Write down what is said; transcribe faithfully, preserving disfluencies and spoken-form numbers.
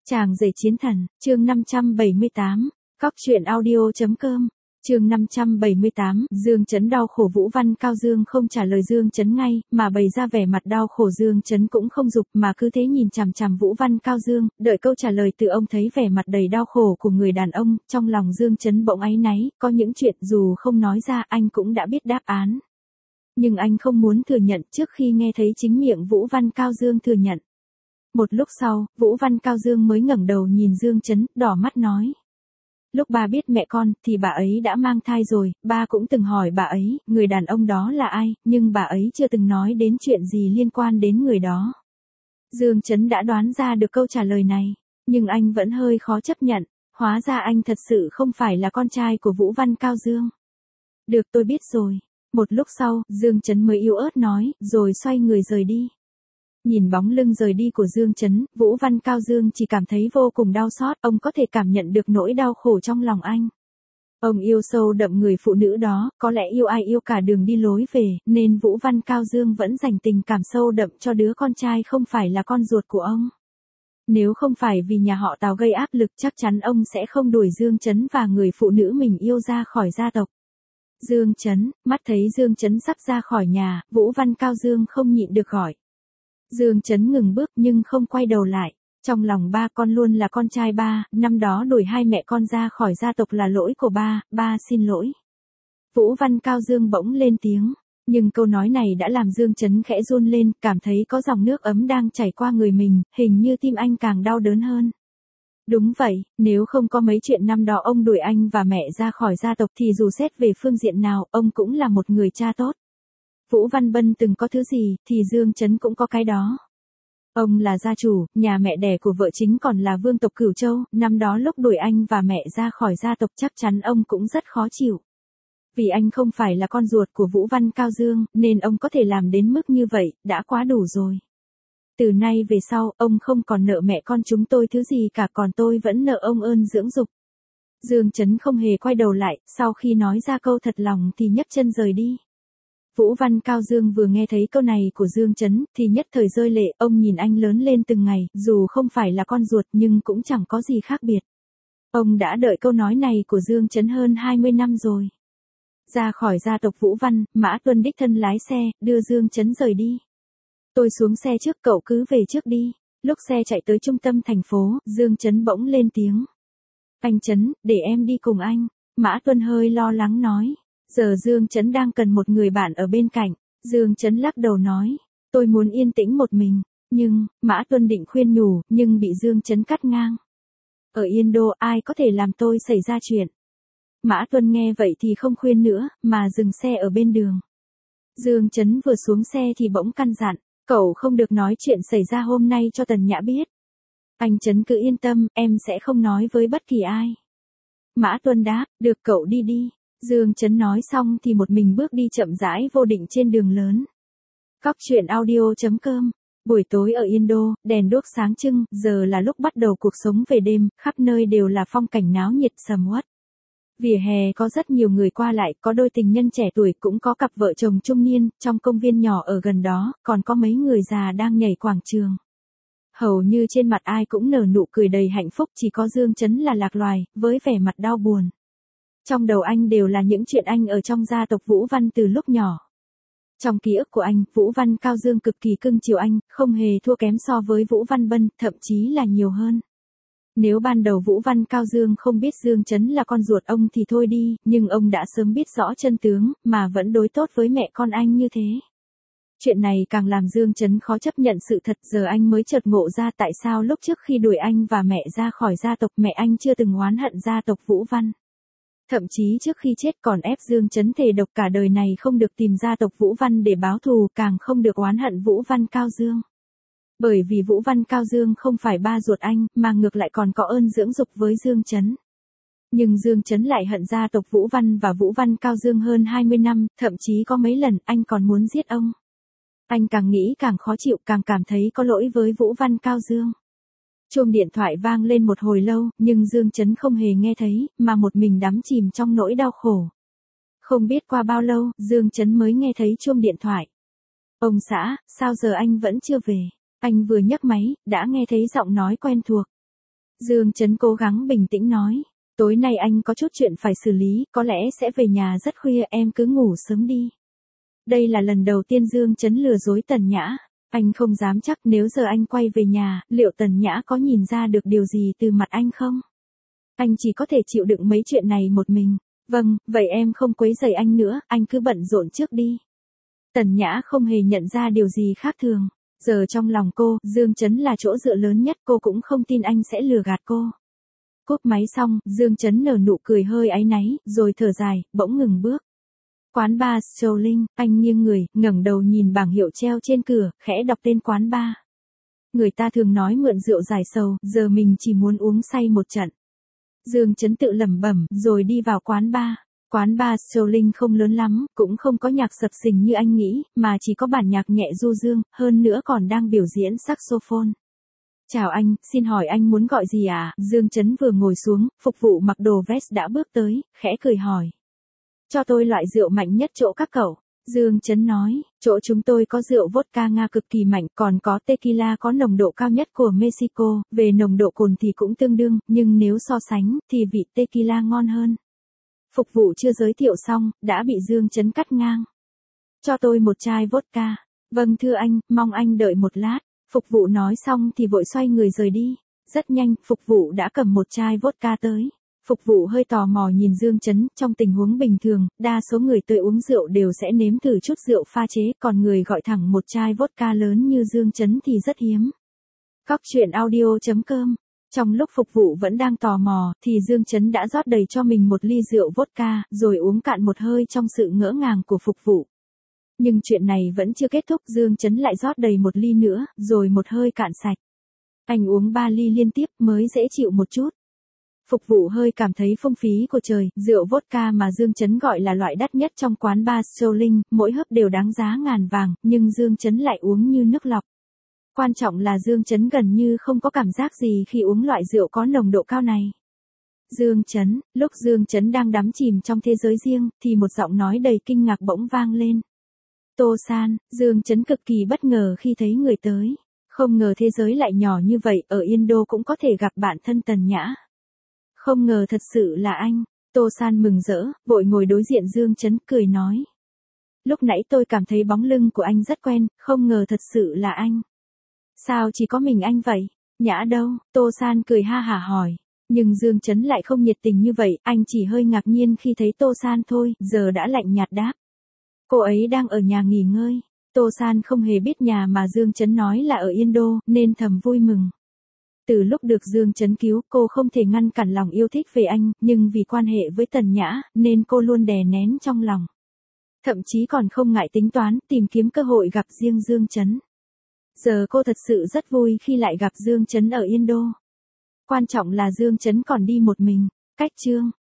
Chàng rể chiến thần, chương năm trăm bảy mươi tám, cóc truyện audio.com, chương năm trăm bảy mươi tám, Dương Chấn đau khổ Vũ Văn Cao Dương không trả lời Dương Chấn ngay, mà bày ra vẻ mặt đau khổ. Dương Chấn cũng không dục mà cứ thế nhìn chằm chằm Vũ Văn Cao Dương, đợi câu trả lời từ ông. Thấy vẻ mặt đầy đau khổ của người đàn ông, trong lòng Dương Chấn bỗng áy náy, có những chuyện dù không nói ra anh cũng đã biết đáp án. Nhưng anh không muốn thừa nhận trước khi nghe thấy chính miệng Vũ Văn Cao Dương thừa nhận. Một lúc sau, Vũ Văn Cao Dương mới ngẩng đầu nhìn Dương Chấn, đỏ mắt nói. Lúc ba biết mẹ con, thì bà ấy đã mang thai rồi, ba cũng từng hỏi bà ấy, người đàn ông đó là ai, nhưng bà ấy chưa từng nói đến chuyện gì liên quan đến người đó. Dương Chấn đã đoán ra được câu trả lời này, nhưng anh vẫn hơi khó chấp nhận, hóa ra anh thật sự không phải là con trai của Vũ Văn Cao Dương. Được, tôi biết rồi. Một lúc sau, Dương Chấn mới yếu ớt nói, rồi xoay người rời đi. Nhìn bóng lưng rời đi của Dương Chấn, Vũ Văn Cao Dương chỉ cảm thấy vô cùng đau xót, ông có thể cảm nhận được nỗi đau khổ trong lòng anh. Ông yêu sâu đậm người phụ nữ đó, có lẽ yêu ai yêu cả đường đi lối về, nên Vũ Văn Cao Dương vẫn dành tình cảm sâu đậm cho đứa con trai không phải là con ruột của ông. Nếu không phải vì nhà họ Tào gây áp lực, chắc chắn ông sẽ không đuổi Dương Chấn và người phụ nữ mình yêu ra khỏi gia tộc. Dương Chấn, mắt thấy Dương Chấn sắp ra khỏi nhà, Vũ Văn Cao Dương không nhịn được gọi. Dương Chấn ngừng bước nhưng không quay đầu lại. Trong lòng ba, con luôn là con trai ba, năm đó đuổi hai mẹ con ra khỏi gia tộc là lỗi của ba, ba xin lỗi. Vũ Văn Cao Dương bỗng lên tiếng, nhưng câu nói này đã làm Dương Chấn khẽ run lên, cảm thấy có dòng nước ấm đang chảy qua người mình, hình như tim anh càng đau đớn hơn. Đúng vậy, nếu không có mấy chuyện năm đó ông đuổi anh và mẹ ra khỏi gia tộc thì dù xét về phương diện nào, ông cũng là một người cha tốt. Vũ Văn Bân từng có thứ gì, thì Dương Chấn cũng có cái đó. Ông là gia chủ, nhà mẹ đẻ của vợ chính còn là vương tộc Cửu Châu, năm đó lúc đuổi anh và mẹ ra khỏi gia tộc chắc chắn ông cũng rất khó chịu. Vì anh không phải là con ruột của Vũ Văn Cao Dương, nên ông có thể làm đến mức như vậy, đã quá đủ rồi. Từ nay về sau, ông không còn nợ mẹ con chúng tôi thứ gì cả, còn tôi vẫn nợ ông ơn dưỡng dục. Dương Chấn không hề quay đầu lại, sau khi nói ra câu thật lòng thì nhấc chân rời đi. Vũ Văn Cao Dương vừa nghe thấy câu này của Dương Chấn, thì nhất thời rơi lệ, ông nhìn anh lớn lên từng ngày, dù không phải là con ruột nhưng cũng chẳng có gì khác biệt. Ông đã đợi câu nói này của Dương Chấn hơn hai mươi năm rồi. Ra khỏi gia tộc Vũ Văn, Mã Tuân đích thân lái xe, đưa Dương Chấn rời đi. Tôi xuống xe trước, cậu cứ về trước đi. Lúc xe chạy tới trung tâm thành phố, Dương Chấn bỗng lên tiếng. Anh Chấn, để em đi cùng anh. Mã Tuân hơi lo lắng nói. Giờ Dương Chấn đang cần một người bạn ở bên cạnh. Dương Chấn lắc đầu nói. Tôi muốn yên tĩnh một mình. Nhưng, Mã Tuân định khuyên nhủ, nhưng bị Dương Chấn cắt ngang. Ở Yên Đô ai có thể làm tôi xảy ra chuyện. Mã Tuân nghe vậy thì không khuyên nữa, mà dừng xe ở bên đường. Dương Chấn vừa xuống xe thì bỗng căn dặn. Cậu không được nói chuyện xảy ra hôm nay cho Tần Nhã biết. Anh Chấn cứ yên tâm, em sẽ không nói với bất kỳ ai. Mã Tuân đáp, được, cậu đi đi. Dương Chấn nói xong thì một mình bước đi chậm rãi vô định trên đường lớn. Cóc truyện audio.com. Buổi tối ở Yên Đô, đèn đuốc sáng trưng, giờ là lúc bắt đầu cuộc sống về đêm, khắp nơi đều là phong cảnh náo nhiệt sầm uất. Vỉa hè có rất nhiều người qua lại, có đôi tình nhân trẻ tuổi, cũng có cặp vợ chồng trung niên, trong công viên nhỏ ở gần đó, còn có mấy người già đang nhảy quảng trường. Hầu như trên mặt ai cũng nở nụ cười đầy hạnh phúc, chỉ có Dương Chấn là lạc loài, với vẻ mặt đau buồn. Trong đầu anh đều là những chuyện anh ở trong gia tộc Vũ Văn từ lúc nhỏ. Trong ký ức của anh, Vũ Văn Cao Dương cực kỳ cưng chiều anh, không hề thua kém so với Vũ Văn Bân, thậm chí là nhiều hơn. Nếu ban đầu Vũ Văn Cao Dương không biết Dương Chấn là con ruột ông thì thôi đi, nhưng ông đã sớm biết rõ chân tướng, mà vẫn đối tốt với mẹ con anh như thế. Chuyện này càng làm Dương Chấn khó chấp nhận sự thật, giờ anh mới chợt ngộ ra tại sao lúc trước khi đuổi anh và mẹ ra khỏi gia tộc mẹ anh chưa từng oán hận gia tộc Vũ Văn. Thậm chí trước khi chết còn ép Dương Chấn thề độc cả đời này không được tìm gia tộc Vũ Văn để báo thù, càng không được oán hận Vũ Văn Cao Dương. Bởi vì Vũ Văn Cao Dương không phải ba ruột anh, mà ngược lại còn có ơn dưỡng dục với Dương Chấn. Nhưng Dương Chấn lại hận gia tộc Vũ Văn và Vũ Văn Cao Dương hơn hai mươi năm, thậm chí có mấy lần anh còn muốn giết ông. Anh càng nghĩ càng khó chịu, càng cảm thấy có lỗi với Vũ Văn Cao Dương. Chuông điện thoại vang lên một hồi lâu, nhưng Dương Chấn không hề nghe thấy, mà một mình đắm chìm trong nỗi đau khổ. Không biết qua bao lâu, Dương Chấn mới nghe thấy chuông điện thoại. Ông xã, sao giờ anh vẫn chưa về? Anh vừa nhấc máy, đã nghe thấy giọng nói quen thuộc. Dương Chấn cố gắng bình tĩnh nói. Tối nay anh có chút chuyện phải xử lý, có lẽ sẽ về nhà rất khuya, em cứ ngủ sớm đi. Đây là lần đầu tiên Dương Chấn lừa dối Tần Nhã. Anh không dám chắc nếu giờ anh quay về nhà, liệu Tần Nhã có nhìn ra được điều gì từ mặt anh không? Anh chỉ có thể chịu đựng mấy chuyện này một mình. Vâng, vậy em không quấy rầy anh nữa, anh cứ bận rộn trước đi. Tần Nhã không hề nhận ra điều gì khác thường. Giờ trong lòng cô, Dương Chấn là chỗ dựa lớn nhất, cô cũng không tin anh sẽ lừa gạt cô. Cúp máy xong, Dương Chấn nở nụ cười hơi áy náy, rồi thở dài, bỗng ngừng bước. Quán bar Strolling, anh nghiêng người, ngẩng đầu nhìn bảng hiệu treo trên cửa, khẽ đọc tên quán bar. Người ta thường nói mượn rượu giải sầu, giờ mình chỉ muốn uống say một trận. Dương Chấn tự lẩm bẩm, rồi đi vào quán bar. Quán bar Strolling không lớn lắm, cũng không có nhạc sập sình như anh nghĩ, mà chỉ có bản nhạc nhẹ du dương, hơn nữa còn đang biểu diễn saxophone. Chào anh, xin hỏi anh muốn gọi gì à? Dương Chấn vừa ngồi xuống, phục vụ mặc đồ vest đã bước tới, khẽ cười hỏi. Cho tôi loại rượu mạnh nhất chỗ các cậu. Dương Chấn nói, chỗ chúng tôi có rượu vodka Nga cực kỳ mạnh, còn có tequila có nồng độ cao nhất của Mexico, về nồng độ cồn thì cũng tương đương, nhưng nếu so sánh, thì vị tequila ngon hơn. Phục vụ chưa giới thiệu xong, đã bị Dương Chấn cắt ngang. Cho tôi một chai vodka. Vâng thưa anh, mong anh đợi một lát. Phục vụ nói xong thì vội xoay người rời đi. Rất nhanh, phục vụ đã cầm một chai vodka tới. Phục vụ hơi tò mò nhìn Dương Chấn, trong tình huống bình thường, đa số người tới uống rượu đều sẽ nếm thử chút rượu pha chế, còn người gọi thẳng một chai vodka lớn như Dương Chấn thì rất hiếm. Cóc truyện audio chấm com. Trong lúc phục vụ vẫn đang tò mò, thì Dương Chấn đã rót đầy cho mình một ly rượu vodka, rồi uống cạn một hơi trong sự ngỡ ngàng của phục vụ. Nhưng chuyện này vẫn chưa kết thúc, Dương Chấn lại rót đầy một ly nữa, rồi một hơi cạn sạch. Anh uống ba ly liên tiếp mới dễ chịu một chút. Phục vụ hơi cảm thấy phung phí của trời, rượu vodka mà Dương Chấn gọi là loại đắt nhất trong quán bar Strolling, mỗi hớp đều đáng giá ngàn vàng, nhưng Dương Chấn lại uống như nước lọc. Quan trọng là Dương Chấn gần như không có cảm giác gì khi uống loại rượu có nồng độ cao này. Dương Chấn, lúc Dương Chấn đang đắm chìm trong thế giới riêng, thì một giọng nói đầy kinh ngạc bỗng vang lên. Tô San, Dương Chấn cực kỳ bất ngờ khi thấy người tới. Không ngờ thế giới lại nhỏ như vậy, ở Yên Đô cũng có thể gặp bạn thân Tần Nhã. Không ngờ thật sự là anh. Tô San mừng rỡ, vội ngồi đối diện Dương Chấn, cười nói. Lúc nãy tôi cảm thấy bóng lưng của anh rất quen, không ngờ thật sự là anh. Sao chỉ có mình anh vậy? Nhã đâu? Tô San cười ha hả hỏi. Nhưng Dương Chấn lại không nhiệt tình như vậy, anh chỉ hơi ngạc nhiên khi thấy Tô San thôi, giờ đã lạnh nhạt đáp. Cô ấy đang ở nhà nghỉ ngơi. Tô San không hề biết nhà mà Dương Chấn nói là ở Yên Đô, nên thầm vui mừng. Từ lúc được Dương Chấn cứu, cô không thể ngăn cản lòng yêu thích về anh, nhưng vì quan hệ với Tần Nhã, nên cô luôn đè nén trong lòng. Thậm chí còn không ngại tính toán, tìm kiếm cơ hội gặp riêng Dương Chấn. Giờ cô thật sự rất vui khi lại gặp Dương Chấn ở Yên Đô. Quan trọng là Dương Chấn còn đi một mình. Cách chương